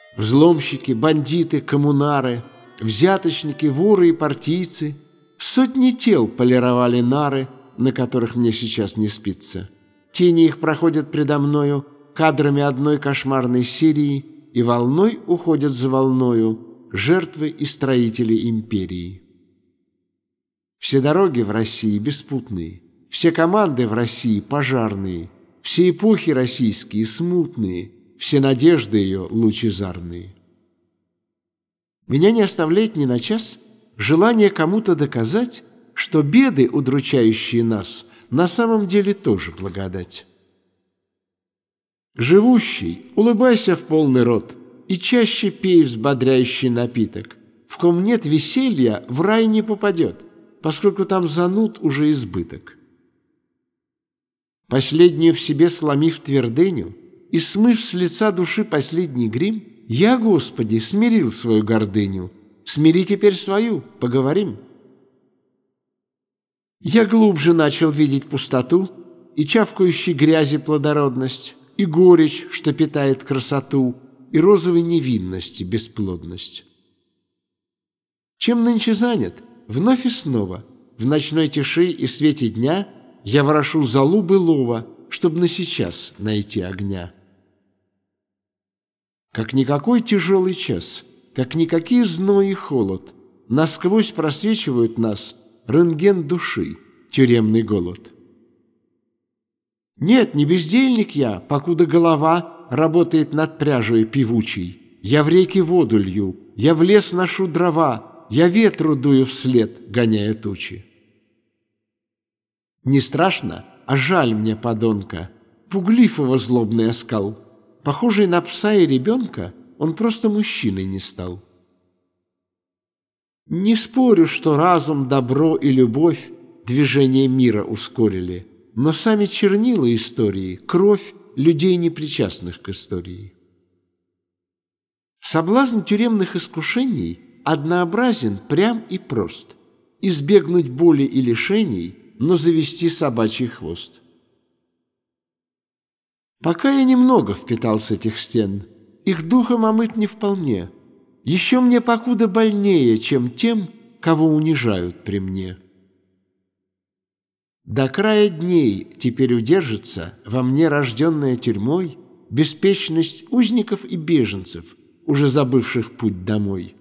Взломщики, бандиты, коммунары, взяточники, воры и партийцы, сотни тел полировали нары, на которых мне сейчас не спится. Тени их проходят предо мною кадрами одной кошмарной серии и волной уходят за волною жертвы и строители империи. Все дороги в России беспутные, все команды в России пожарные, все эпохи российские смутные, все надежды ее лучезарные. Меня не оставляет ни на час желание кому-то доказать, что беды, удручающие нас, на самом деле тоже благодать. Живущий, улыбайся в полный рот и чаще пей взбодряющий напиток. В ком нет веселья, в рай не попадет, поскольку там зануд уже избыток. Последнюю в себе сломив твердыню и смыв с лица души последний грим, я, Господи, смирил свою гордыню, смири теперь свою, поговорим. Я глубже начал видеть пустоту и чавкающей грязи плодородность, и горечь, что питает красоту, и розовой невинности бесплодность. Чем нынче занят? Вновь и снова, в ночной тиши и свете дня я ворошу золу былого, чтоб на сейчас найти огня. Как никакой тяжелый час, как никакие зной и холод, насквозь просвечивают нас рентген души, тюремный голод. Нет, не бездельник я, покуда голова работает над пряжей певучей. Я в реки воду лью, я в лес ношу дрова, я ветру дую вслед, гоняя тучи. Не страшно, а жаль мне подонка, пуглив его злобный оскал. Похожий на пса и ребенка, он просто мужчиной не стал. Не спорю, что разум, добро и любовь движение мира ускорили, но сами чернила истории, кровь людей, непричастных к истории. Соблазн тюремных искушений однообразен, прям и прост. Избегнуть боли и лишений, но завести собачий хвост. Пока я немного впитал с этих стен, их духом омыть не вполне. Еще мне покуда больнее, чем тем, кого унижают при мне. До края дней теперь удержится во мне рожденная тюрьмой беспечность узников и беженцев, уже забывших путь домой.